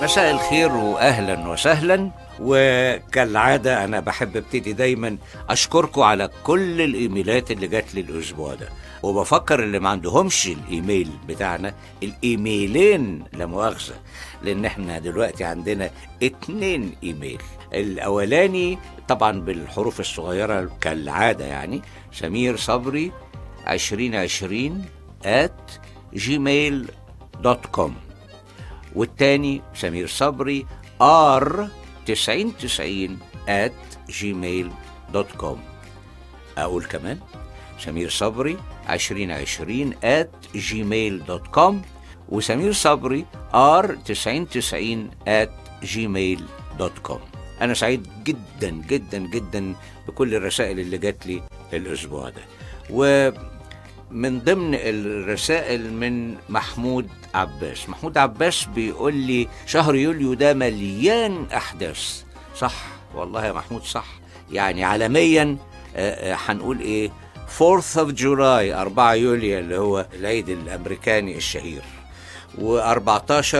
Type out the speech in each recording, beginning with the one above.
مساء الخير واهلا وسهلا. وكالعاده انا بحب ابتدي دايما اشكركم على كل الايميلات اللي جات لي الاسبوع ده، وبفكر اللي ما عندهمش الايميل بتاعنا الايميلين لا مؤاخذه، لان احنا دلوقتي عندنا 2 ايميل. الاولاني طبعا بالحروف الصغيره كالعاده، يعني سمير صبري 2020 @gmail.com، والتاني سمير صبري R9090 @gmail.com. أقول كمان سمير صبري 2020 @gmail.com، وسمير صبري R9090 @gmail.com. أنا سعيد جدا جدا جدا بكل الرسائل اللي جات لي الأسبوع ده، ومن ضمن الرسائل من محمود عباس بيقول لي شهر يوليو ده مليان أحداث. صح والله يا محمود، صح. يعني عالميا هنقول ايه 4th of July 4 يوليو اللي هو العيد الأمريكاني الشهير، و14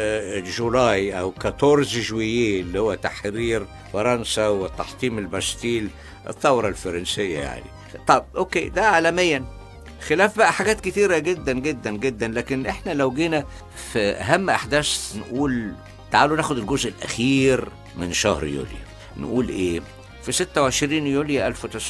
جولاي أو 14 جوييه اللي هو تحرير فرنسا وتحطيم الباستيل، الثورة الفرنسية يعني. طب أوكي، ده عالميا، خلاف بقى حاجات كتيرة جدا جدا جدا. لكن احنا لو جينا في أهم أحداث نقول تعالوا ناخد الجزء الأخير من شهر يوليو. نقول ايه؟ في 26 يوليو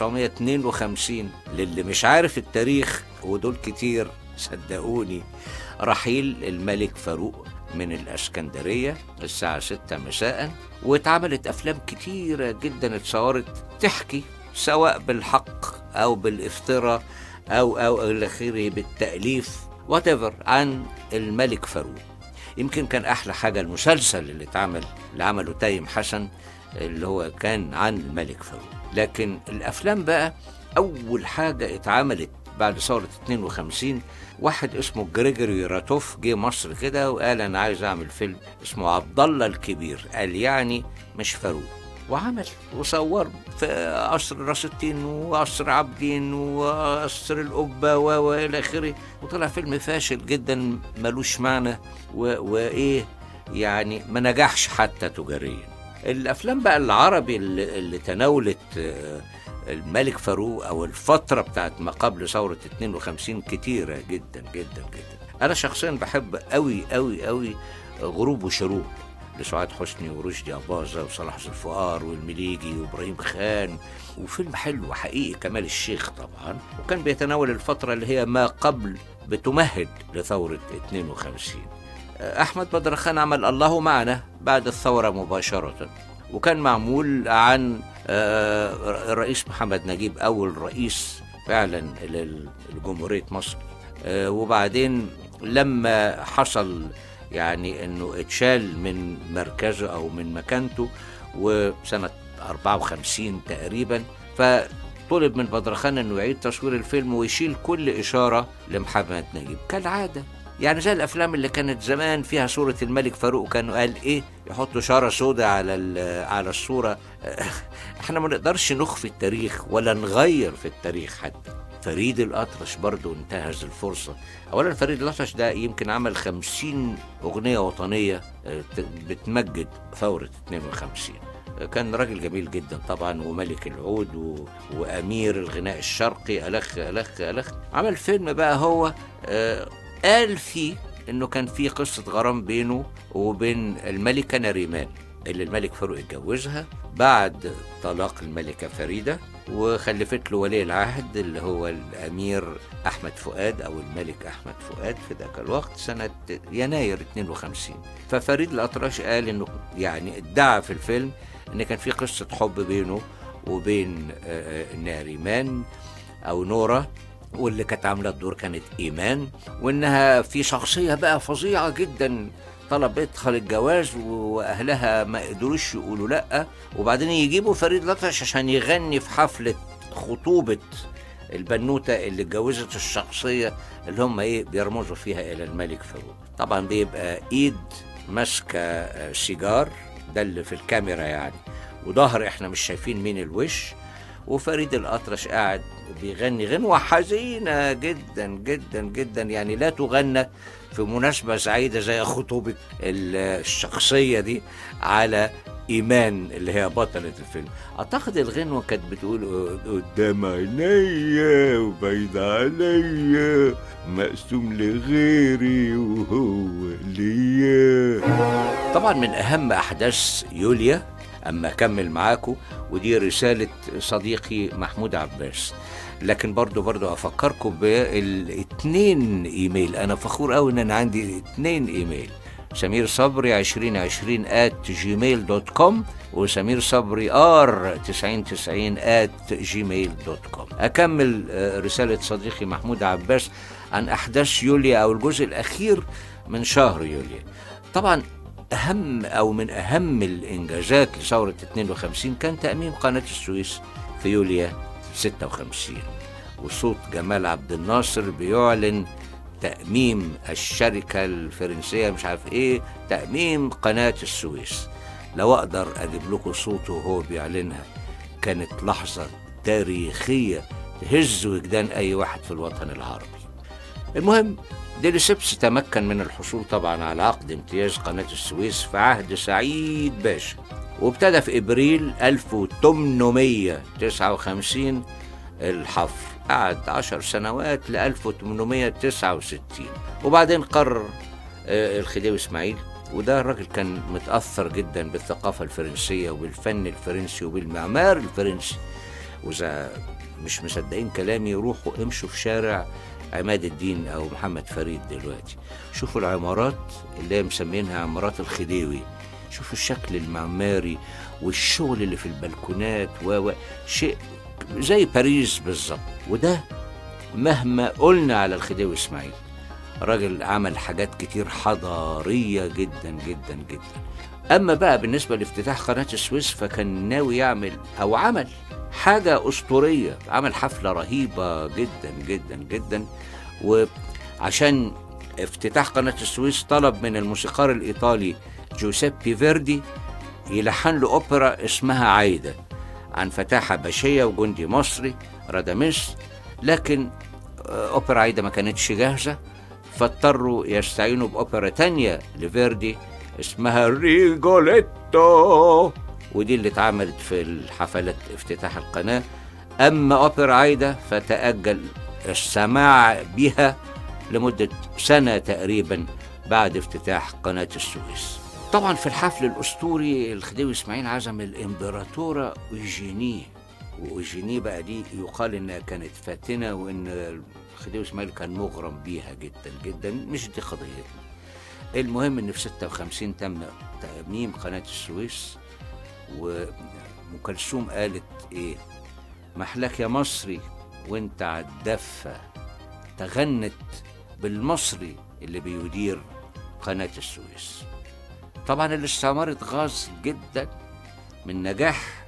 1952، للي مش عارف التاريخ ودول كتير صدقوني، رحيل الملك فاروق من الاسكندرية الساعة 6 مساء. واتعملت أفلام كتيرة جدا اتصورت تحكي سواء بالحق أو بالافتراء أو الأخير بالتأليف whatever عن الملك فاروق. يمكن كان أحلى حاجة المسلسل اللي عمله تايم حسن اللي هو كان عن الملك فاروق. لكن الأفلام بقى، أول حاجة اتعملت بعد ثورة 52 واحد اسمه جريجوري راتوف جه مصر كده وقال أنا عايز أعمل فيلم اسمه عبد الله الكبير، قال يعني مش فاروق، وعمل وصور في قصر راس التين وقصر عابدين وقصر القبة وإلى آخره، وطلع فيلم فاشل جدا ملوش معنى وإيه يعني ما نجحش حتى تجاريا. الأفلام بقى العربي اللي تناولت الملك فاروق أو الفترة بتاعت ما قبل ثورة 52 كتيرة جدا جدا جدا. أنا شخصيا بحب قوي قوي قوي غروب وشروق لسعاد حسني ورشدي أباظة وصلاح ذو الفقار والمليجي وإبراهيم خان، وفيلم حلو حقيقي كمال الشيخ طبعا، وكان بيتناول الفترة اللي هي ما قبل بتمهد لثورة 52. أحمد بدرخان عمل الله معنا بعد الثورة مباشرة، وكان معمول عن الرئيس محمد نجيب أول رئيس فعلا لجمهورية مصر. وبعدين لما حصل يعني انه اتشال من مركزه او من مكانته وسنة 54 تقريبا، فطلب من بدرخان انه يعيد تصوير الفيلم ويشيل كل اشارة لمحمد نجيب كالعادة. يعني زي الافلام اللي كانت زمان فيها صورة الملك فاروق كانوا قال ايه يحطوا شارة سوداء على الصورة. احنا ما نقدرش نخفي التاريخ ولا نغير في التاريخ حتى. فريد الأطرش برضو انتهز الفرصة. أولا فريد الأطرش ده يمكن عمل 50 أغنية وطنية بتمجد ثورة 52. كان راجل جميل جدا طبعا، وملك العود وأمير الغناء الشرقي ألخ. عمل فيلم بقى هو قال فيه إنه كان فيه قصة غرام بينه وبين الملكة نريمان اللي الملك فاروق اتجوزها بعد طلاق الملكة فريدة، وخلفت له ولي العهد اللي هو الأمير أحمد فؤاد أو الملك أحمد فؤاد في ذاك الوقت سنة يناير 52. ففريد الأطرش قال إنه يعني ادعى في الفيلم إن كان في قصة حب بينه وبين ناريمان أو نورة، واللي كانت عاملة الدور كانت إيمان، وإنها في شخصية بقى فظيعة جدا طلبت الجواز واهلها ما قدروش يقولوا لا، وبعدين يجيبوا فريد الأطرش عشان يغني في حفلة خطوبة البنوتة اللي اتجوزت الشخصية اللي هم بيرمزوا فيها الى الملك فاروق. طبعا بيبقى ايد ماسكة سيجار، ده اللي في الكاميرا يعني، وظهر احنا مش شايفين مين الوش، وفريد الأطرش قاعد بيغني غنوة حزينة جدا جدا جدا، يعني لا تغنى في مناسبة سعيدة زي خطوبة الشخصية دي على إيمان اللي هي بطلة الفيلم. أعتقد الغنوة كانت بتقول قدام عينيا وبعيد عليا، مقسوم لغيري وهو ليا. طبعا من أهم أحداث يوليا أما أكمل معاكم، ودي رسالة صديقي محمود عباس، لكن برضو أفكركم بالاتنين إيميل. أنا فخور أوي إن أنا عندي 2 إيميل، سمير صبري 2020 @gmail.com وسمير صبري R9090 @gmail.com. أكمل رسالة صديقي محمود عباس عن أحداث يوليا أو الجزء الأخير من شهر يوليا. طبعا من أهم الإنجازات لثورة 52 كان تأميم قناة السويس في يوليا 56، وصوت جمال عبد الناصر بيعلن تأميم الشركة الفرنسية مش عارف ايه، تأميم قناة السويس. لو اقدر اجيب لكم صوته وهو بيعلنها، كانت لحظة تاريخية تهز وجدان اي واحد في الوطن العربي. المهم ديليسيبس تمكن من الحصول طبعا على عقد امتياز قناة السويس في عهد سعيد باشا، وابتدى في ابريل 1859 الحفر. قعد 10 سنوات ل 1869، وبعدين قرر الخديوي اسماعيل، وده الراجل كان متأثر جدا بالثقافة الفرنسية وبالفن الفرنسي وبالمعمار الفرنسي. وإذا مش مصدقين كلامي، روحوا امشوا في شارع عماد الدين أو محمد فريد دلوقتي، شوفوا العمارات اللي مسمينها عمارات الخديوي، شوفوا الشكل المعماري والشغل اللي في البلكونات شيء زي باريس بالظبط. وده مهما قلنا على الخديوي اسماعيل، راجل عمل حاجات كتير حضارية جدا جدا جدا. أما بقى بالنسبة لافتتاح قناة السويس، فكان ناوي يعمل أو عمل حاجة أسطورية، عمل حفلة رهيبة جدا جدا جدا. وعشان افتتاح قناة السويس طلب من الموسيقار الإيطالي جوزيبي فيردي يلحن له أوبرا اسمها عايدة، عن فتاة حبشية وجندي مصري راداميس، لكن أوبرا عايدة ما كانتش جاهزة، فاضطروا يستعينوا بأوبرا تانية لفيردي اسمها ريجوليتو، ودي اللي اتعملت في الحفلات افتتاح القناة. أما أوبرا عايدة فتأجل السماع بها لمدة سنة تقريبا بعد افتتاح قناة السويس. طبعا في الحفل الأسطوري الخديوي اسماعيل عزم الإمبراطورة أوجيني، وأوجيني بقى دي يقال إنها كانت فاتنة، وإن الخديوي اسماعيل كان مغرم بيها جدا جدا، مش دي قضيتنا. المهم إن في 56 تم تأميم قناة السويس، وأم كلثوم قالت إيه؟ محلاك يا مصري وانت عالدفة، تغنت بالمصري اللي بيدير قناة السويس. طبعا الاستعمار اتغاظ جدا من نجاح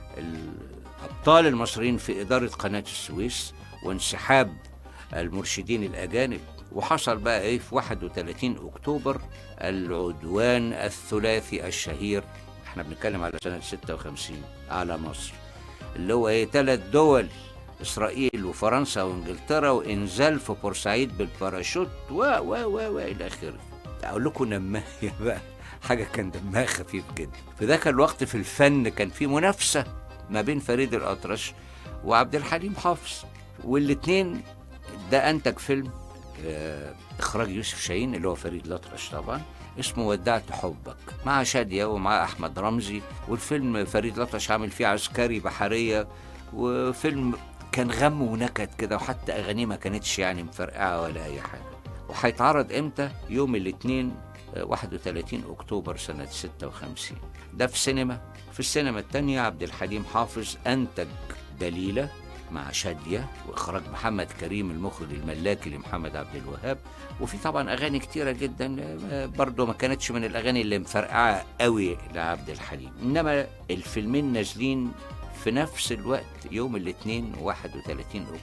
الأبطال المصريين في إدارة قناة السويس وانسحاب المرشدين الأجانب، وحصل بقى إيه في 31 أكتوبر العدوان الثلاثي الشهير، احنا بنتكلم على سنة 56 على مصر، اللي هو ايه 3 دول، إسرائيل وفرنسا وإنجلترا، وإنزال في بورسعيد بالباراشوت إلى آخره. أقول لكم نماية بقى، حاجة كان دمها خفيف جدا. في ذاك الوقت في الفن كان في منافسة ما بين فريد الأطرش وعبد الحليم حافظ، والاتنين ده أنتج فيلم إخراج يوسف شاهين اللي هو فريد الأطرش طبعا، اسمه ودعت حبك، مع شادية ومع أحمد رمزي. والفيلم فريد الأطرش عامل فيه عسكري بحرية، وفيلم كان غم ونكد كده، وحتى أغانيه ما كانتش يعني مفرقعة ولا أي حاجة. وهيتعرض إمتى؟ يوم الاثنين 31 أكتوبر سنة 56. ده في سينما. في السينما التانية عبد الحليم حافظ أنتج دليلة مع شادية، وإخراج محمد كريم المخرج الملاكي لمحمد عبد الوهاب. وفي طبعا أغاني كتيرة جدا برضو ما كانتش من الأغاني اللي مفرقعة قوي لعبد الحليم، إنما الفيلمين نازلين في نفس الوقت يوم الاثنين 31 أكتوبر.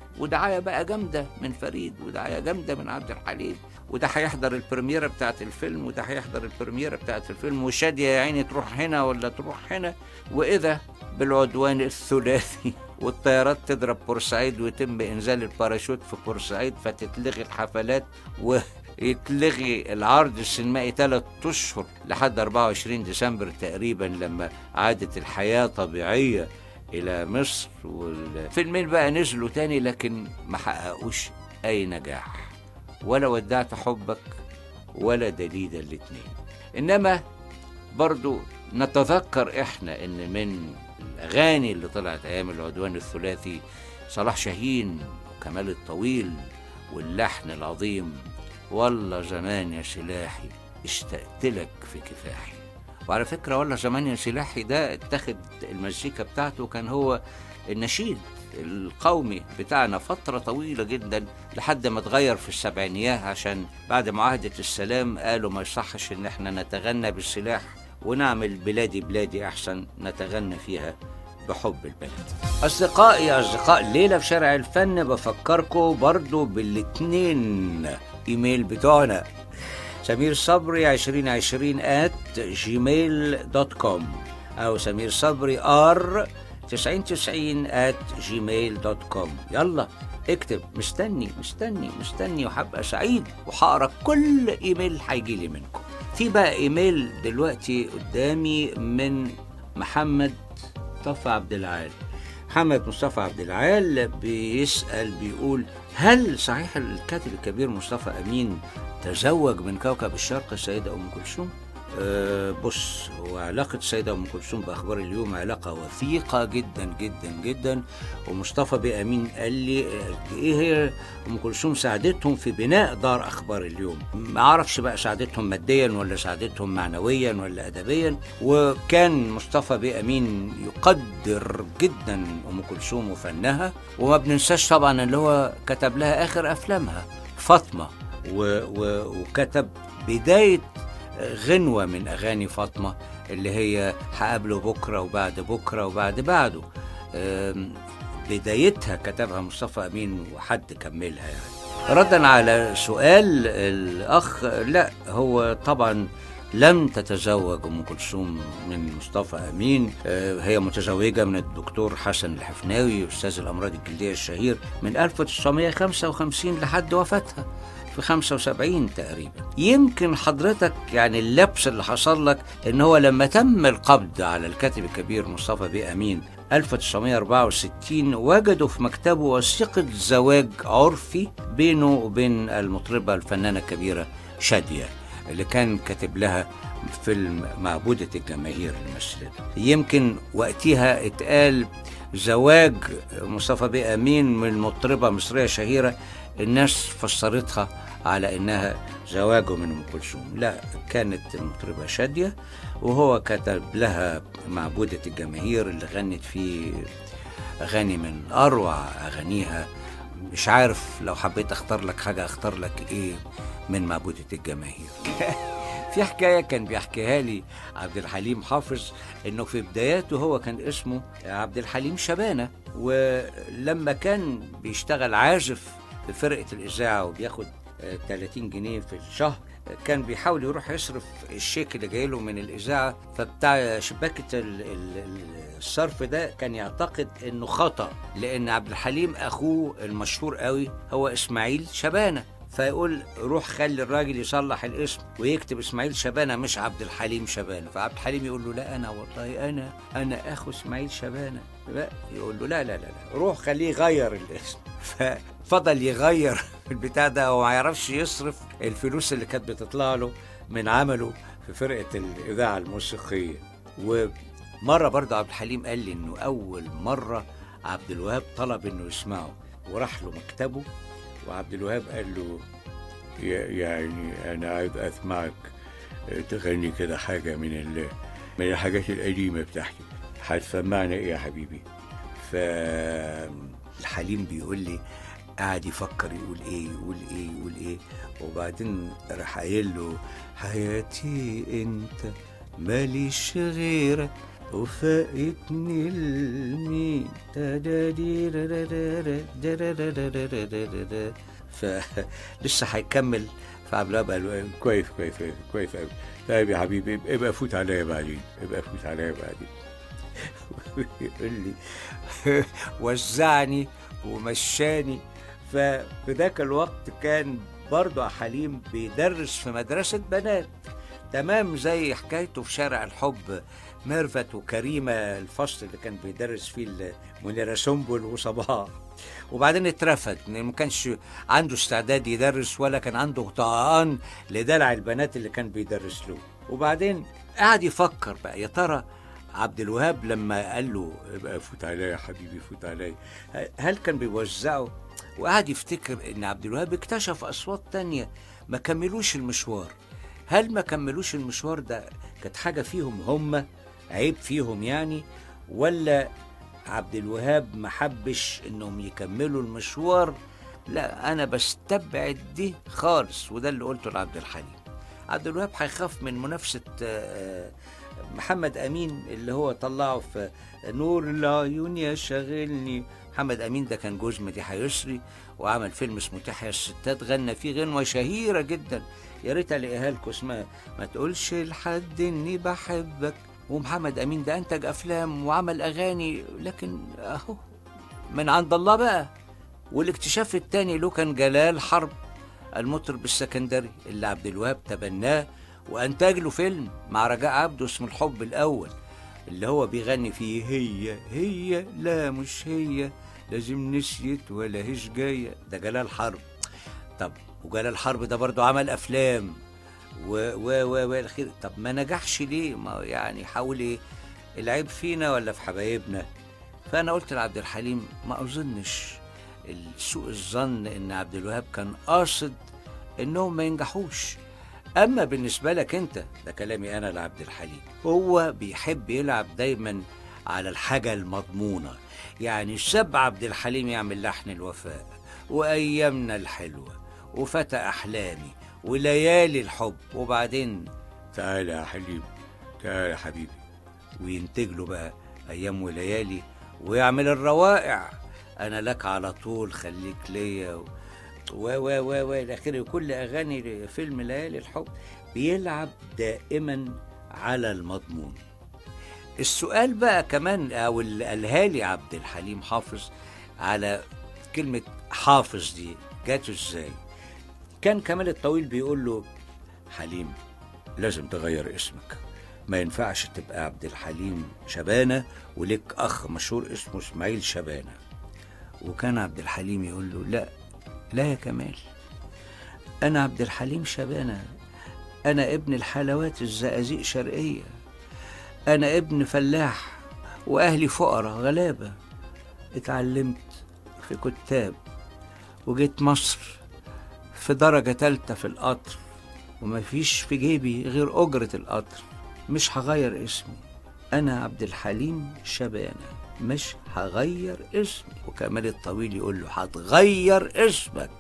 ودعاية بقى جامدة من فريد، ودعاية جامدة من عبد الحليم، وده هيحضر البريميرة بتاعت الفيلم، وده هيحضر البريميرة بتاعت الفيلم، وشادية يا عيني تروح هنا ولا تروح هنا، وإذا بالعدوان الثلاثي والطيارات تضرب بورسعيد ويتم إنزال الباراشوت في بورسعيد، فتتلغي الحفلات ويتلغي العرض السينمائي 3 أشهر لحد 24 ديسمبر تقريبا، لما عادت الحياة طبيعية إلى مصر. والفيلمين بقى نزلوا تاني لكن ما حققوش أي نجاح، ولا ودعت حبك ولا دليل الاتنين. إنما برضو نتذكر إحنا إن من الأغاني اللي طلعت أيام العدوان الثلاثي صلاح شاهين وكمال الطويل واللحن العظيم والله زمان يا سلاحي اشتقت لك في كفاحي. وعلى فكرة والله زمان يا سلاحي ده اتخذ المزيكا بتاعته كان هو النشيد القومي بتاعنا فترة طويلة جدا، لحد ما اتغير في السبعينيات عشان بعد معاهدة السلام قالوا ما يصحش ان احنا نتغنى بالسلاح ونعمل بلادي بلادي احسن نتغنى فيها بحب البلد. أصدقاء ليلة في شارع الفن بفكركم برضو بالاتنين ايميل بتوعنا، سمير صبري 2020@gmail.com أو سمير صبري r9090@gmail.com. يلا اكتب، مستني وحبقى سعيد وحقرأ كل ايميل هيجيلي منكم. في بقى ايميل دلوقتي قدامي من محمد مصطفى عبد العال. محمد مصطفى عبد العال بيسأل بيقول: هل صحيح الكاتب الكبير مصطفى أمين تزوج من كوكب الشرق السيدة أم كلثوم؟ بص، هو علاقة السيدة أم كلثوم بأخبار اليوم علاقة وثيقة جدا جدا جدا، ومصطفى بأمين قال لي إيه هي أم كلثوم ساعدتهم في بناء دار أخبار اليوم. ما أعرفش بقى ساعدتهم ماديا ولا ساعدتهم معنويا ولا أدبيا. وكان مصطفى بأمين يقدر جدا أم كلثوم وفنها، وما بننساش طبعا اللي هو كتب لها آخر أفلامها فاطمة، وكتب بداية غنوة من أغاني فاطمة اللي هي هقابله بكرة وبعد بكرة وبعد بعده. بدايتها كتبها مصطفى أمين وحد كملها يعني. ردا على سؤال الأخ، لا هو طبعا لم تتزوج أم كلثوم من مصطفى أمين، هي متزوجة من الدكتور حسن الحفناوي أستاذ الأمراض الجلدية الشهير من 1955 لحد وفاتها في 75 تقريبا. يمكن حضرتك يعني اللبس اللي حصل لك ان هو لما تم القبض على الكاتب الكبير مصطفى بأمين 1964 وجدوا في مكتبه وثيقة زواج عرفي بينه وبين المطربة الفنانة الكبيرة شادية اللي كان كاتب لها فيلم معبودة الجماهير المصرية. يمكن وقتها اتقال زواج مصطفى بأمين من مطربة مصرية شهيرة، الناس فسرتها على انها زواجه من ام كلثوم. لا، كانت المطربة شادية، وهو كتب لها معبودة الجماهير اللي غنت فيه اغاني من اروع اغانيها. مش عارف لو حبيت اختار لك حاجة اختار لك ايه من معبودة الجماهير. في حكاية كان بيحكيها لي عبد الحليم حافظ، انه في بداياته هو كان اسمه عبد الحليم شبانة، ولما كان بيشتغل عازف في فرقة الإذاعة وبياخد 30 جنيه في الشهر، كان بيحاول يروح يصرف الشيك اللي جايله من الإذاعة، فبتاع شباكة الصرف ده كان يعتقد انه خطأ، لان عبد الحليم اخوه المشهور قوي هو اسماعيل شبانة، فيقول روح خلي الراجل يصلح الاسم ويكتب اسماعيل شبانة مش عبد الحليم شبانة. فعبد الحليم يقول له لا انا والله انا اخو اسماعيل شبانة. يقول له لا روح خليه يغير الاسم. ففضل يغير البتاع ده وما يعرفش يصرف الفلوس اللي كانت بتطلع له من عمله في فرقة الإذاعة الموسيقية. ومرة برضه عبد الحليم قال لي انه اول مرة عبد الوهاب طلب انه يسمعه، وراح له مكتبه وعبد الوهاب قال له يعني انا عايز اسمعك تغني كده حاجة من الحاجات القديمة بتاعتي، هتسمعنا ايه يا حبيبي؟ فالحليم بيقول لي قاعد يفكر يقول ايه، وبعدين راح قايل له حياتي انت ماليش غيرك وفاقتني المين فلسه هيكمل. فعبد الوهاب قال له كويس كويس كويس قوي، طيب يا حبيبي ابقى فوت عليا بعدين، ابقى فوت عليا بعدين. يقول لي وزعني ومشاني. ففي ذاك الوقت كان برضه حليم بيدرس في مدرسة بنات، تمام زي حكايته في شارع الحب، ميرفت وكريمة الفصل اللي كان بيدرس فيه منيرة سنبل وصباح. وبعدين اترفد، ما كانش عنده استعداد يدرس ولا كان عنده طاقان لدلع البنات اللي كان بيدرس له. وبعدين قعد يفكر بقى، يا ترى عبد الوهاب لما قال له ابقى فوت عليا يا حبيبي فوت عليا، هل كان بيوزعه؟ وقعد يفتكر ان عبد الوهاب اكتشف اصوات تانية ما كملوش المشوار. هل ما كملوش المشوار ده كانت حاجة فيهم هم، عيب فيهم يعني، ولا عبد الوهاب ما حبش انهم يكملوا المشوار؟ لا، انا بستبعد دي خالص، وده اللي قلته لعبد الحليم. عبد الوهاب هيخاف من منافسة محمد أمين اللي هو طلعه في نور العيون يا شاغلني. محمد أمين ده كان جوز مديحة يسري، وعمل فيلم اسمه تحيا الستات، غنى فيه غنوة شهيرة جدا، يا ريت الاقيها لكم، اسمها ما تقولش لحد اني بحبك. ومحمد أمين ده انتج افلام وعمل اغاني، لكن اهو من عند الله بقى. والاكتشاف التاني له كان جلال حرب، المطرب السكندري اللي عبد الوهاب تبناه وانتج له فيلم مع رجاء عبده اسمه الحب الاول، اللي هو بيغني فيه هي لا مش هي، لازم نسيت ولا هيش جايه. ده جلال حرب. طب وجلال حرب ده برضو عمل افلام والخير. طب ما نجحش ليه؟ ما يعني حاول ايه؟ العيب فينا ولا في حبايبنا؟ فانا قلت لعبد الحليم ما اظنش سوء الظن ان عبد الوهاب كان قاصد انهم ما ينجحوش. اما بالنسبه لك انت، ده كلامي انا لعبد الحليم، هو بيحب يلعب دايما على الحاجه المضمونه. يعني ساب عبد الحليم يعمل لحن الوفاء وايامنا الحلوه وفتى احلامي وليالي الحب، وبعدين تعالى يا حليم تعالى يا حبيبي، وينتج له بقى ايام وليالي، ويعمل الروائع انا لك على طول خليك ليا و الى اخره. كل اغاني فيلم ليالي الحب بيلعب دائما على المضمون. السؤال بقى كمان، او اللي قالها لي عبد الحليم حافظ على كلمه حافظ دي جاته ازاي؟ كان كمال الطويل بيقول له حليم لازم تغير اسمك، ما ينفعش تبقى عبد الحليم شبانه ولك اخ مشهور اسمه اسماعيل شبانه. وكان عبد الحليم يقول له لا يا كمال، أنا عبد الحليم شبانة، أنا ابن الحلوات الزقازيق شرقية، أنا ابن فلاح وأهلي فقراء غلابة، اتعلمت في كتاب وجيت مصر في درجة تالتة في القطر، ومفيش في جيبي غير أجرة القطر، مش هغير اسمي، أنا عبد الحليم شبانة مش هغير اسمي. وكمال الطويل يقول له هتغير اسمك.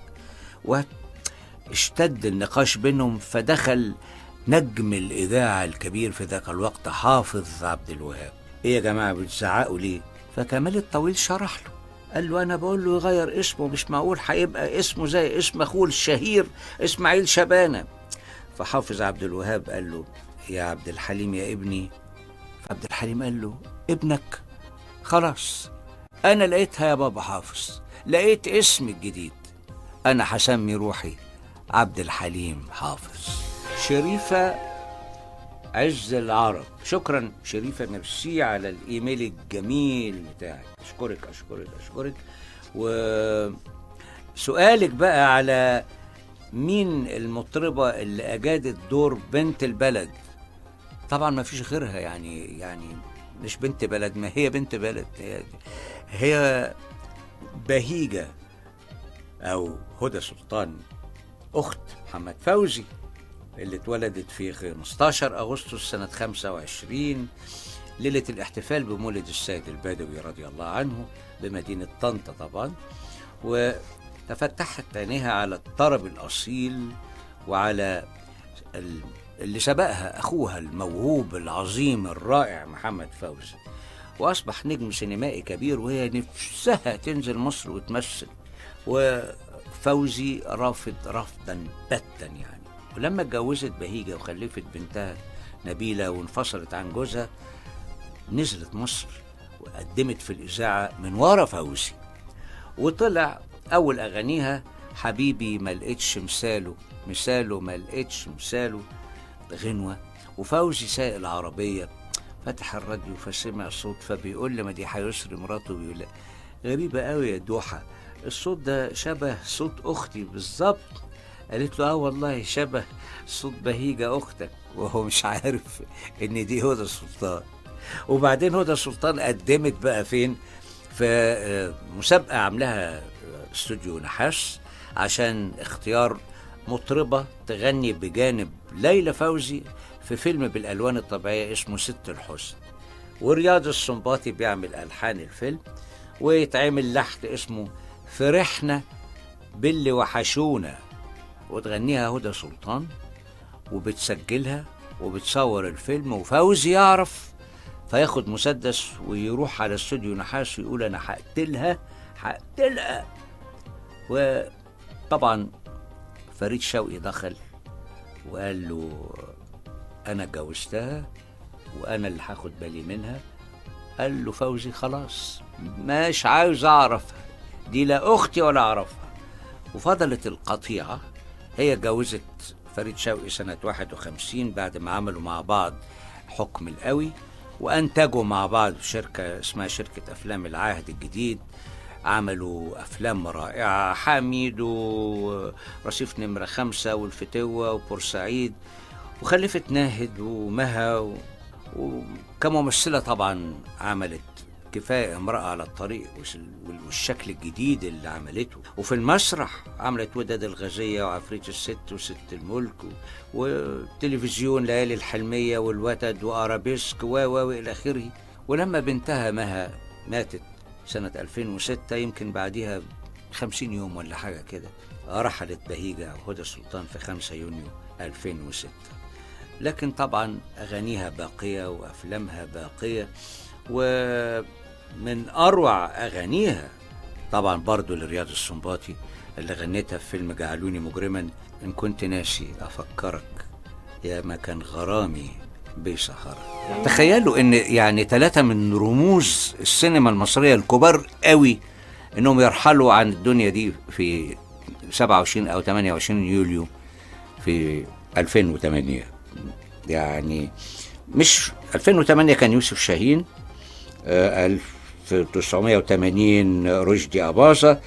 واشتد النقاش بينهم، فدخل نجم الإذاعة الكبير في ذاك الوقت حافظ عبد الوهاب. ايه يا جماعة بتزعقوا ليه؟ فكمال الطويل شرح له، قال له انا بقول له يغير اسمه، مش معقول هيبقى اسمه زي اسم اخوه الشهير اسماعيل شبانة. فحافظ عبد الوهاب قال له يا عبد الحليم يا ابني. فعبد الحليم قال له ابنك؟ خلاص انا لقيتها يا بابا حافظ، لقيت اسم الجديد، انا هسمي روحي عبد الحليم حافظ. شريفة عز العرب. شكرا شريفة، ميرسي على الايميل الجميل بتاعك، اشكرك اشكرك اشكرك. وسؤالك بقى على مين المطربة اللي اجادت دور بنت البلد، طبعا ما فيش غيرها، يعني مش بنت بلد، ما هي بنت بلد، هي بهيجة أو هدى سلطان، أخت محمد فوزي، اللي اتولدت في 15 أغسطس سنة 25 ليلة الاحتفال بمولد السيد البدوي رضي الله عنه بمدينة طنطا طبعا. وتفتحت عينيها على الطرب الأصيل وعلى اللي سبقها أخوها الموهوب العظيم الرائع محمد فوزي، وأصبح نجم سينمائي كبير، وهي نفسها تنزل مصر وتمثل، وفوزي رافض رفضا باتا يعني. ولما اتجوزت بهيجة وخلفت بنتها نبيلة وانفصلت عن جوزها، نزلت مصر وقدمت في الإذاعة من ورا فوزي، وطلع أول أغانيها حبيبي ما لقيتش مثاله، مثاله ما لقيتش مثاله، غنوة. وفوزي سايق العربية فتح الراديو فسمع صوت، فبيقول لي مديحة يسري مراته، بيقول لها غريبة قوي يا دوحة، الصوت ده شبه صوت أختي بالظبط. قالت له والله شبه صوت بهيجة أختك، وهو مش عارف إن دي هدى سلطان. وبعدين هدى سلطان قدمت بقى فين؟ في مسابقة عاملاها استوديو نحاس عشان اختيار مطربة تغني بجانب ليلى فوزي في فيلم بالألوان الطبيعية اسمه ست الحسن، ورياض السنباطي بيعمل ألحان الفيلم، ويتعمل لحن اسمه فرحنا باللي وحشونا، وتغنيها هدى سلطان وبتسجلها وبتصور الفيلم، وفوزي يعرف فياخد مسدس ويروح على استوديو نحاس ويقول أنا هقتلها. وطبعا فريد شوقي دخل وقال له أنا اتجوزتها وأنا اللي هاخد بالي منها. قال له فوزي خلاص مش عاوز أعرفها، دي لا أختي ولا أعرفها. وفضلت القطيعة. هي اتجوزت فريد شوقي سنة 51 بعد ما عملوا مع بعض حكم القوي، وأنتجوا مع بعض شركة اسمها شركة أفلام العهد الجديد، عملوا أفلام رائعة، حميد ورصيف نمرة 5 والفتوة وبورسعيد، وخلفت ناهد ومها وكممثلة طبعا عملت كفاية امرأة على الطريق والشكل الجديد اللي عملته. وفي المسرح عملت وداد الغازية وعفريت الست وست الملك والتلفزيون ليالي الحلمية والوتد وأرابيسك إلى آخره. ولما بنتها مها ماتت سنة 2006، يمكن بعدها 50 يوم ولا حاجة كده، رحلت بهيجة هدى سلطان في 5 يونيو 2006. لكن طبعا أغانيها باقية وأفلامها باقية، ومن أروع أغانيها طبعا برضو لرياض السنباطي اللي غنيتها في فيلم جعلوني مجرما، إن كنت ناسي أفكرك يا ما كان غرامي بيسهرك. تخيلوا إن يعني 3 من رموز السينما المصرية الكبار قوي إنهم يرحلوا عن الدنيا دي في 27 أو 28 يوليو في 2008. يعني مش 2008 كان يوسف شاهين، 1980 رشدي أباظة،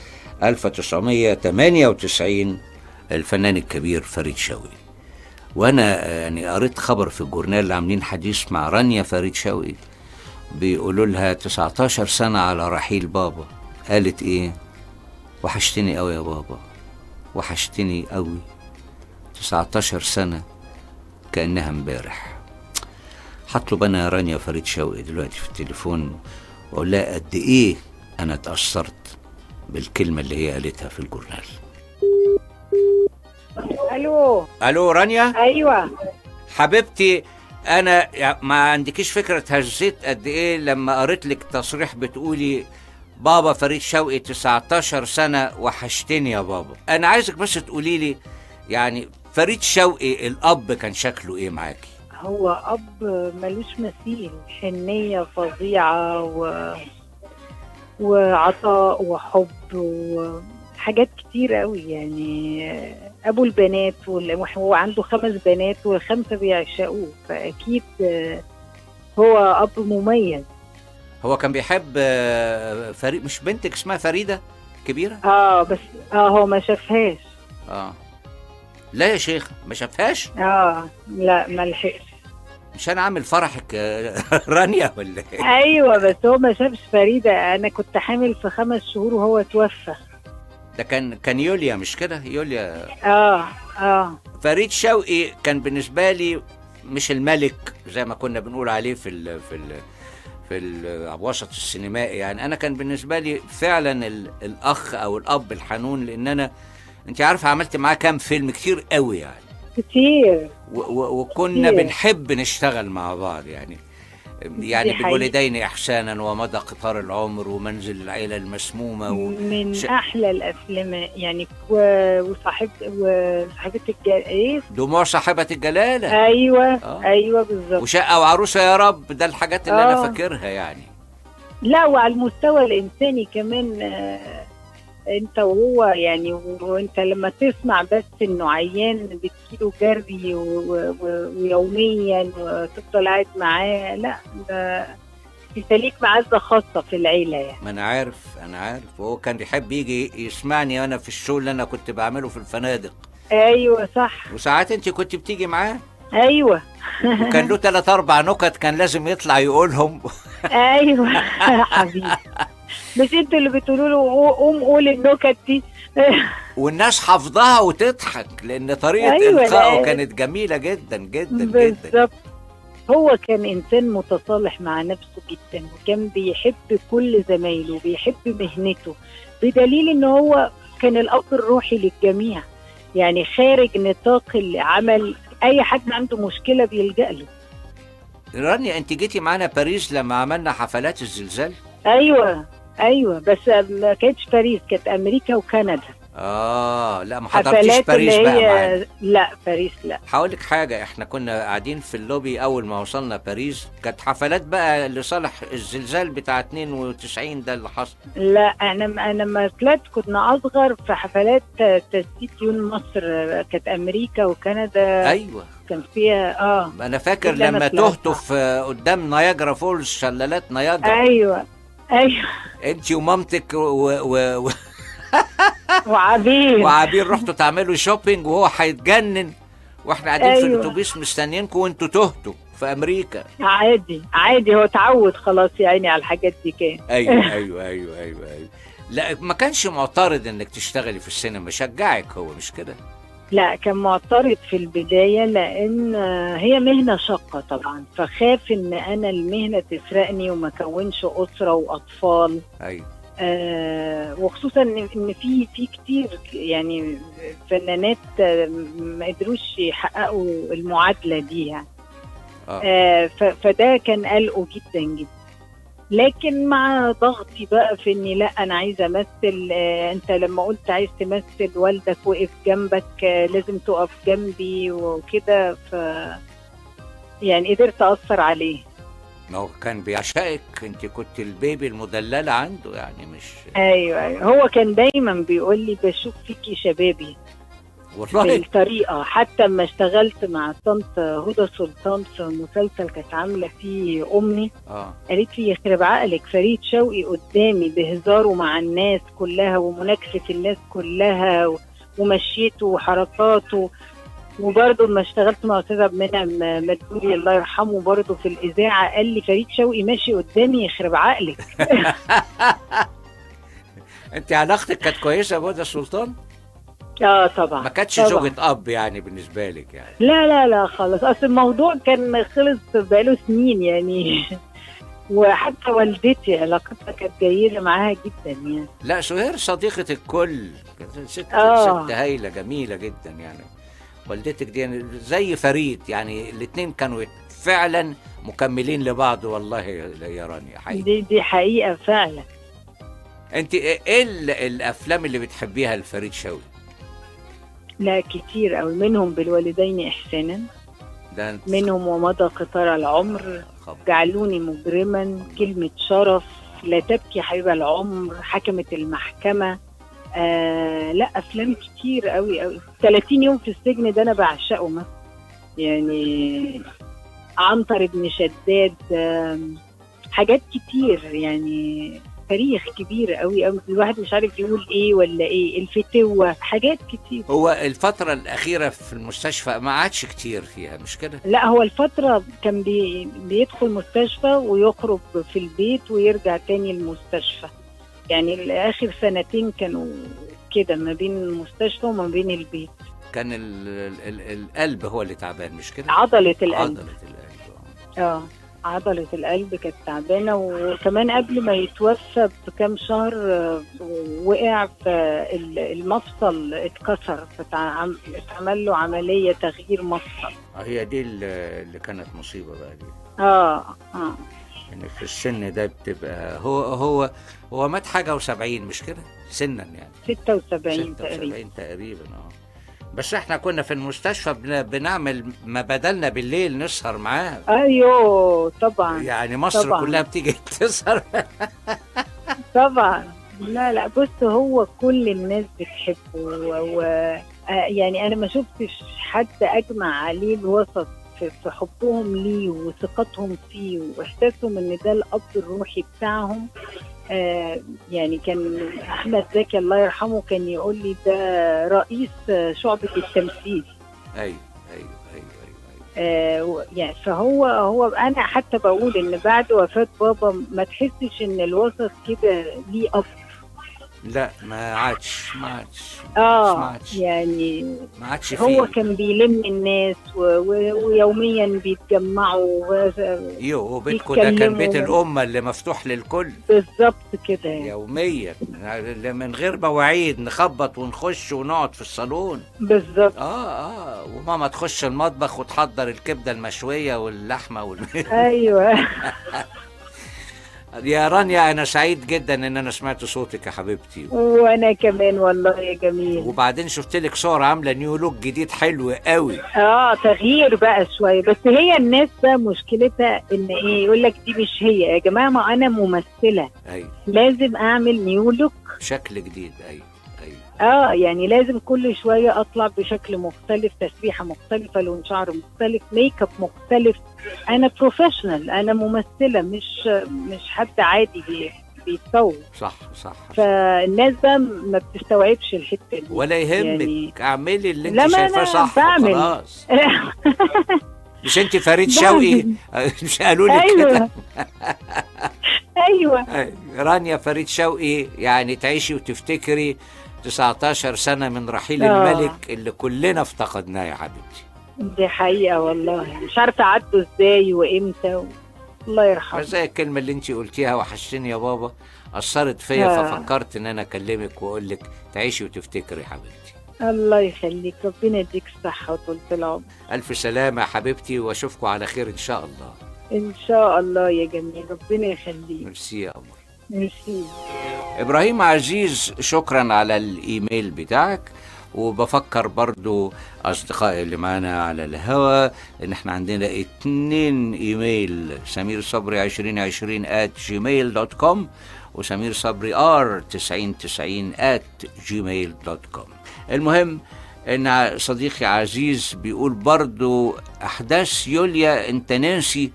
1998 الفنان الكبير فريد شوقي. وأنا يعني قريت خبر في الجورنال اللي عاملين حديث مع رانيا فريد شوقي، بيقولوا لها 19 سنة على رحيل بابا، قالت إيه؟ وحشتني قوي يا بابا، وحشتني قوي، 19 سنة كأنها امبارح. هطلب أنا رانيا فريد شوقي دلوقتي في التليفون وأقول لها قد إيه أنا اتأثرت بالكلمة اللي هي قالتها في الجورنال. ألو رانيا؟ أيوة حبيبتي، أنا ما عندكيش فكرة اتهزيت قد إيه لما قريت لك تصريح بتقولي بابا فريد شوقي 19 سنة وحشتني يا بابا. أنا عايزك بس تقولي لي يعني فريد شوقي الأب كان شكله إيه معاكي؟ هو أب ملوش مثيل، حنية فظيعة وعطاء وحب وحاجات كتير قوي. يعني أبو البنات هو عنده 5 بنات و5 بيعشقوه، فأكيد هو أب مميز. هو كان بيحب فريد، مش بنتك اسمها فريدة كبيرة؟ بس هو ما شافهاش. لا يا شيخ ما شافهاش؟ لا ما لحقش. مش انا عامل فرحك رانيا ولا ايه؟ ايوه بس هو ما شافش فريدة. انا كنت حامل في 5 شهور وهو توفى. ده كان يوليا مش كده؟ يوليا. فريد شوقي كان بالنسبة لي مش الملك زي ما كنا بنقول عليه في الوسط السينمائي. يعني انا كان بالنسبة لي فعلا الاخ او الاب الحنون، لان انت عارف عملت معاه كام فيلم كتير قوي يعني. كتير. وكنا كتير. بنحب نشتغل مع بعض يعني دي حقيقة. بالوالدين إحسانا ومدى قطار العمر ومنزل العيلة المسمومة من ش... احلى الافلام يعني وصاحبة ايه. دموع صاحبة الجلالة. ايوه. اه ايوه بالظبط. وشقة وعروسة يا رب، ده الحاجات اللي أنا اه فاكرها يعني. لا، وعلى المستوى الانساني كمان، انت وهو يعني، وانت لما تسمع بس انه عيان بتجيله جري ويوميا وتفضل قاعد معاه، لا ده انت ليك معزة خاصة في العيلة يعني. ما أنا عارف وهو كان بيحب يجي يسمعني أنا في الشغل اللي أنا كنت بعمله في الفنادق. ايوه صح. وساعات أنت كنت بتيجي معاه. ايوه. وكان له 3 4 نكت كان لازم يطلع يقولهم. ايوه حبيبي، مش انتوا اللي بتقولوا له قوم قول النكت دي؟ والناس حافظاها وتضحك لان طريقه ايوه. القائه لا كانت جميله جدا جدا جدا. بالظبط. هو كان انسان متصالح مع نفسه جدا، وكان بيحب كل زمايله وبيحب مهنته، بدليل ان هو كان الاب الروحي للجميع. يعني خارج نطاق العمل اي حد عنده مشكله بيلجأ له. رانيا انت جيتي معانا باريس لما عملنا حفلات الزلزال. ايوه. ايوه بس ما كانتش باريس، كانت امريكا وكندا. لا ما حضرتيش حفلات باريس اللي بقى هي معانا. لا باريس لا. هقول لك حاجه، احنا كنا قاعدين في اللوبي اول ما وصلنا باريس، كانت حفلات بقى لصالح الزلزال بتاع 92 ده اللي حصل. لا انا ما طلعت كنا اصغر في حفلات تسديد يون مصر، كانت امريكا وكندا. ايوه كان فيها انا فاكر اللي أنا لما طلعت تهتوا في قدام نياجرا فولز، شلالات نياجرا. ايوه. ايوه. انت ومامتك وعبير. وعبير رحتوا تعملوا شوبينج وهو هيتجنن، واحنا قاعدين في أيوة. الاتوبيس مستنيينكم وانتوا تهتوا في امريكا. عادي عادي، هو اتعود خلاص يا عيني على الحاجات دي كان. ايوه. لا ما كانش معترض انك تشتغلي في السينما، شجعك هو مش كده؟ لا كان معترض في البداية، لأن هي مهنة شاقة طبعا، فخاف إن أنا المهنة تسرقني وما كونش أسرة وأطفال. ايوه. وخصوصا إن في كتير يعني فنانات ما قدروش يحققوا المعادلة دي يعني. فده كان قلقه جدا جدا. لكن مع ضغطي بقى في اني لا انا عايزه امثل، انت لما قلت عايز تمثل والدك وقف جنبك، لازم تقف جنبي وكده، يعني قدرت اثر عليه. ما هو كان بيعشقك، انت كنت البيبي المدلله عنده يعني مش. ايوه هو كان دايما بيقول لي بشوف فيكي شبابي والله بالطريقه. حتى لما اشتغلت مع طنط هدى سلطان في مسلسل كانت عامله فيه امي، قالت لي يخرب عقلك فريد شوقي قدامي بهزاره مع الناس كلها ومناكفه الناس كلها ومشيته وحركاته. وبرضه لما اشتغلت مع استاذ عبد المنعم مدبولي الله يرحمه برضه في الاذاعه، قال لي فريد شوقي ماشي قدامي يخرب عقلك. انت علاقتك كانت كويسه بهدى سلطان؟ طبعا. ما كانتش زوجة اب يعني بالنسبه لك يعني؟ لا خالص، اصل الموضوع كان خلص بقاله سنين يعني. وحتى والدتي علاقتها كانت جيده معاها جدا يعني. لا سهير صديقه الكل، ست هايله جميله جدا يعني. والدتك دي يعني زي فريد يعني، الاثنين كانوا فعلا مكملين لبعض والله يا رانيا حقيقي. دي حقيقه فعلا. انت ايه الافلام اللي بتحبيها لفريد شوقي؟ لا كتير قوي، منهم بالوالدين احسانا، منهم ومضى قطار العمر، جعلوني مجرما، كلمة شرف، لا تبكي حبيب العمر، حكمة المحكمة. لا افلام كتير قوي 30 يوم في السجن ده انا بعشقه مثلا يعني. عنتر بن شداد، حاجات كتير يعني، تاريخ كبير قوي الواحد مش عارف يقول ايه ولا ايه. الفتوة، حاجات كتير. هو الفترة الأخيرة في المستشفى ما عادش كتير فيها مش كده؟ لا هو الفترة كان بيدخل مستشفى ويخرج في البيت ويرجع تاني المستشفى يعني. آخر سنتين كانوا كده ما بين المستشفى وما بين البيت. كان القلب هو اللي تعبان مش كده؟ عضلة القلب. عضلة القلب كانت تعبانة، وكمان قبل ما يتوفى بكام شهر وقع في المفصل اتكسر، فتعمل له عملية تغيير مفصل. هي دي اللي كانت مصيبة بقى دي. يعني في السن ده بتبقى هو مات حاجة و70 مش كده سنا يعني 76 تقريبا. بس احنا كنا في المستشفى بنعمل ما بدلنا بالليل نسهر معاه. ايوه طبعا، يعني مصر طبعًا كلها بتيجي تسهر. طبعا. لا بص، هو كل الناس بتحبه يعني انا ما شفتش حد اجمع عليه الوسط في حبهم ليه وثقتهم فيه واحساسهم ان ده الاب الروحي بتاعهم. يعني كان احمد زكي الله يرحمه كان يقول لي ده رئيس شعبة التمثيل. ايوه. يعني فهو انا حتى بقول ان بعد وفاة بابا ما تحسش ان الوسط كده ليه اب. لا ما عادش يعني ما عادش هو كان بيلم الناس ويوميا بيتجمعوا. وبيتكم ده كان بيت الأمة اللي مفتوح للكل بالظبط كده يعني. يوميا من غير مواعيد نخبط ونخش ونقعد في الصالون بالظبط. وماما تخش المطبخ وتحضر الكبدة المشوية واللحمة ايوه. يا رانيا أنا سعيد جدا إن أنا سمعت صوتك يا حبيبتي. وأنا كمان والله يا جميل. وبعدين شفت لك صور عاملة نيو لوك جديد حلو قوي. تغيير بقى شوية، بس هي الناس بقى مشكلتها إن إيه يقول لك دي مش هي يا جماعة، ما أنا ممثلة. أيوة. لازم أعمل نيو لوك، شكل جديد. أيوة. يعني لازم كل شوية أطلع بشكل مختلف، تسريحة مختلفة، لون شعر مختلف، ميك اب مختلف. أنا بروفيشنال، أنا ممثلة، مش حد عادي بيتصور. صح. فالناس بقى ما بتستوعبش الحتة دي. ولا يهمك يعني اعملي اللي انت شايفاه صح خلاص. مش انت فريد شوقي؟ مش قالوا لك كده؟ ايوه. رانيا فريد شوقي، يعني تعيشي وتفتكري 19 سنة من رحيل الملك اللي كلنا افتقدناه يا حبيبتي. دي حقيقة والله، مش عارفة عدوا ازاي وامتى الله يرحمه. زي الكلمة اللي انت قلتيها وحشتني يا بابا، أثرت فيا ففكرت ان انا اكلمك واقول لك تعيشي وتفتكري يا حبيبتي. الله يخليك، ربنا يديك الصحة وطولة العمر. ألف سلامة يا حبيبتي، واشوفكم على خير ان شاء الله. ان شاء الله يا جميل، ربنا يخليك. ميرسي يا قمر. ميرسي. إبراهيم عزيز، شكرا على الإيميل بتاعك. وبفكر برضو أصدقائي اللي معانا على الهوا إن احنا عندنا 2 إيميل، سمير صبري 2020@gmail.com وسمير صبري r9090@gmail.com. المهم إن صديقي عزيز بيقول برضو أحداث يوليا أنت ناسي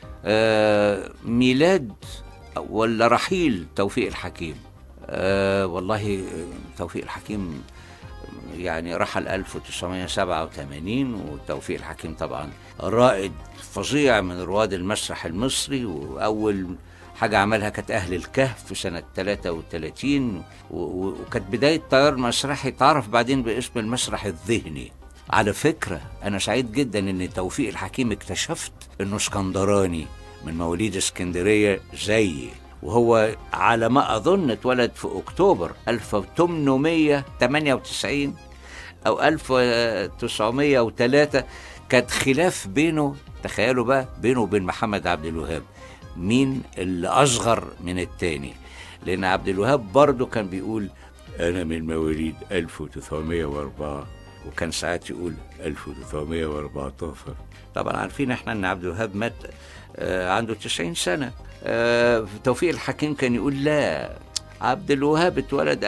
ميلاد ولا رحيل توفيق الحكيم. والله توفيق الحكيم يعني رحل 1987، وتوفيق الحكيم طبعا رائد فظيع من رواد المسرح المصري، وأول حاجة عملها كانت أهل الكهف في سنة 33، وكانت بداية تيار مسرحي تعرف بعدين باسم المسرح الذهني. على فكرة أنا سعيد جدا إن توفيق الحكيم اكتشفت إنه اسكندراني من مواليد اسكندرية زيي، وهو على ما أظن اتولد في أكتوبر 1898 أو 1903. كانت خلاف بينه، تخيلوا بقى، بينه وبين محمد عبد الوهاب مين اللي أصغر من التاني، لأن عبد الوهاب برضو كان بيقول أنا من مواليد 1904، وكان ساعات يقول 1914. طبعا عارفين احنا ان عبد الوهاب مات عنده 90 سنة. توفيق الحكيم كان يقول لا، عبد الوهاب اتولد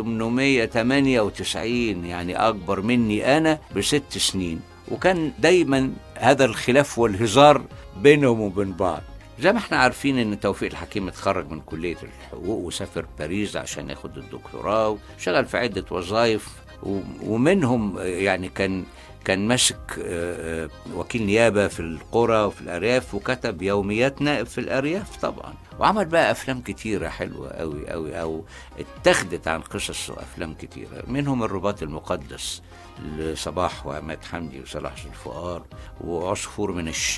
1898، يعني أكبر مني أنا ب6 سنين. وكان دايما هذا الخلاف والهزار بينهم وبين بعض. زي ما احنا عارفين ان توفيق الحكيم اتخرج من كلية الحقوق وسافر باريس عشان ياخد الدكتوراه، وشغل في عدة وظائف، ومنهم يعني كان ماسك وكيل نيابة في القرى وفي الأرياف، وكتب يوميات نائب في الأرياف طبعا، وعمل بقى أفلام كتيرة حلوة أوي أوي، أو اتخذت عن قصص وأفلام كتيرة، منهم الرباط المقدس لصباح وعماد حمدي وصلاح ذو الفقار، وعصفور من الشرق،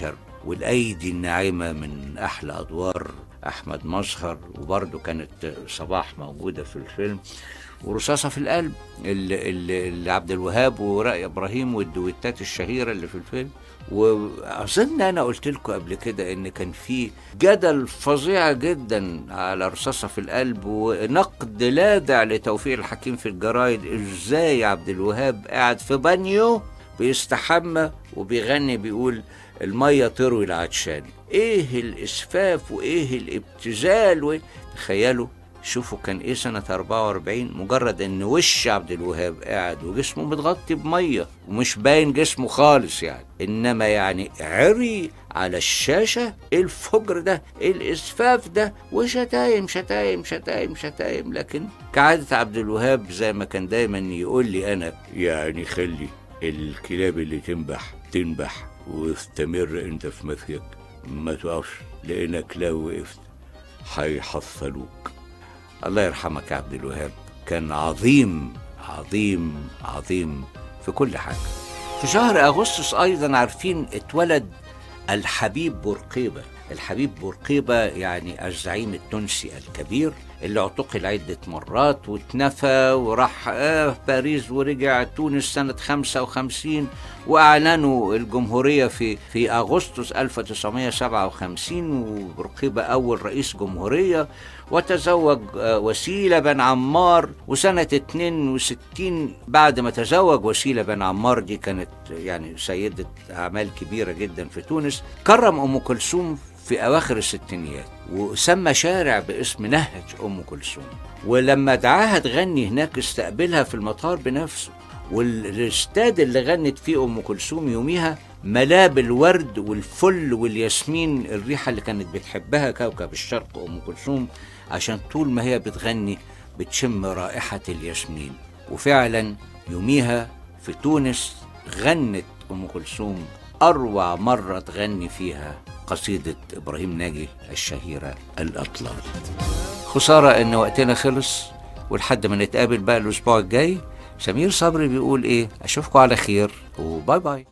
والأيدي الناعمة من أحلى أدوار أحمد مظهر، وبرضه كانت صباح موجودة في الفيلم، ورصاصة في القلب اللي عبد الوهاب ورائي إبراهيم والدويتات الشهيرة اللي في الفيلم. وأظن أنا قلت لكم قبل كده إن كان في جدل فظيع جدا على رصاصة في القلب، ونقد لاذع لتوفيق الحكيم في الجرايد، إزاي عبد الوهاب قاعد في بانيو بيستحمى وبيغني بيقول المية تروي العطشان. إيه الإسفاف وإيه الابتذال تخيلوا، شوفوا كان ايه سنة 44، مجرد ان وش عبد الوهاب قاعد وجسمه متغطي بمية ومش باين جسمه خالص يعني، انما يعني عري على الشاشة ايه الفجر ده، ايه الاسفاف ده، وشتايم شتايم شتايم شتايم. لكن كعادة عبد الوهاب زي ما كان دايما يقول لي انا، يعني خلي الكلاب اللي تنبح واستمر انت في مسيرك، ما تقفش، لانك لو وقفت هيحصلوك. الله يرحمك يا عبد الوهاب، كان عظيم عظيم عظيم في كل حاجة. في شهر أغسطس أيضا عارفين اتولد الحبيب بورقيبة. الحبيب بورقيبة يعني الزعيم التونسي الكبير اللي اعتقل عدة مرات واتنفى وراح باريس ورجع تونس سنة 55، وأعلنوا الجمهورية في أغسطس 1957، وبورقيبة أول رئيس جمهورية، وتزوج وسيلة بن عمار. وسنة 62 بعد ما تزوج وسيلة بن عمار، دي كانت يعني سيدة أعمال كبيرة جدا في تونس، كرم أم كلثوم في أواخر الستينيات وسمى شارع باسم نهج أم كلثوم. ولما دعاها تغني هناك استقبلها في المطار بنفسه، والاستاد اللي غنت فيه أم كلثوم يوميها ملاه بالورد والفل والياسمين، الريحة اللي كانت بتحبها كوكب الشرق أم كلثوم، عشان طول ما هي بتغني بتشم رائحة الياسمين. وفعلا يوميها في تونس غنت أم كلثوم أروع مرة تغني فيها قصيدة إبراهيم ناجي الشهيرة الأطلال. خسارة إن وقتنا خلص، ولحد ما نتقابل بقى الأسبوع الجاي، سمير صبري بيقول إيه، أشوفكم على خير وباي باي.